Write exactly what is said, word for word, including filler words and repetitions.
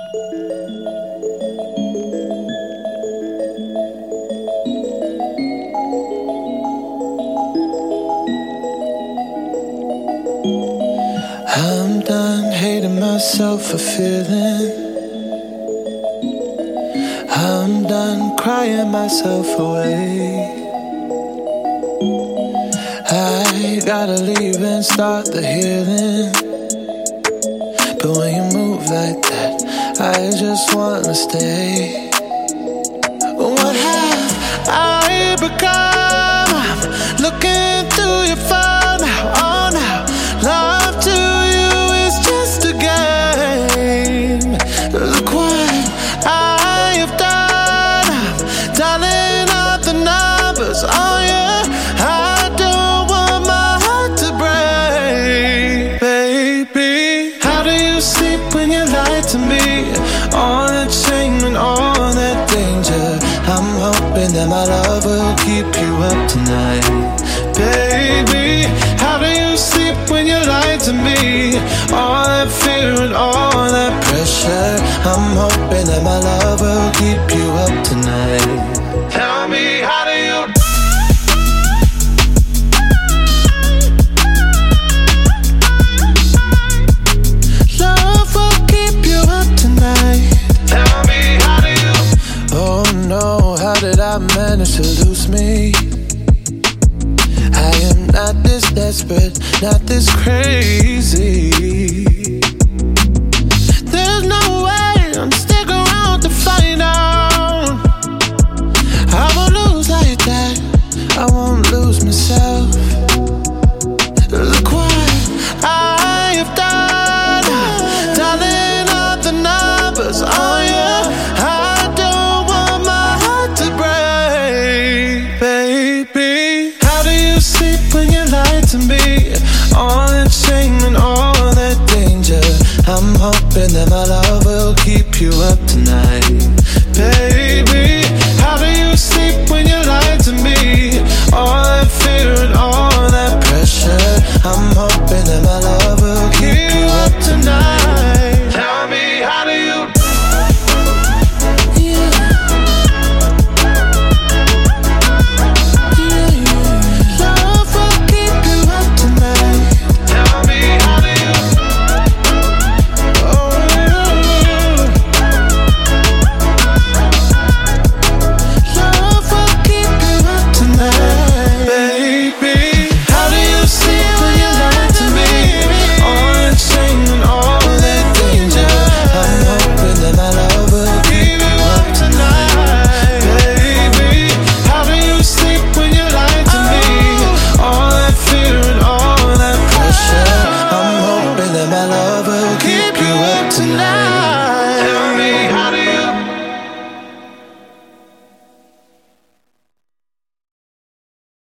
I'm done hating myself for feeling. I'm done crying myself away. I gotta leave and start the healing. But when you move like that, I just wanna stay. What have I become? I'm looking through your phone now, oh now. Love to you is just a game. Look what I have done. I'm dialing up the numbers, oh yeah. I don't want my heart to break, baby. How do you sleep when you lie to me? All that shame and all that danger. I'm hoping that my love will keep you up tonight, baby. How do you sleep when you lie to me? All that fear and all that pressure. I'm hoping that my love will keep you up tonight. Tell me, how do you? Love will keep you up tonight. Tell me, how do you? Oh no, how did I manage to lose me? I am not this desperate, not this crazy. There's no way I'm sticking around to find out. I won't lose like that, I won't lose myself. Look what I have done, dialing up the numbers, oh yeah. I don't want my heart to break, baby. How do you sleep when you lie to me? All that shame and all that danger. I'm hoping that my love will keep you up tonight, baby. How do you sleep when you lie to me? All that fear and all that pressure. I'm hoping that my love will keep you up tonight.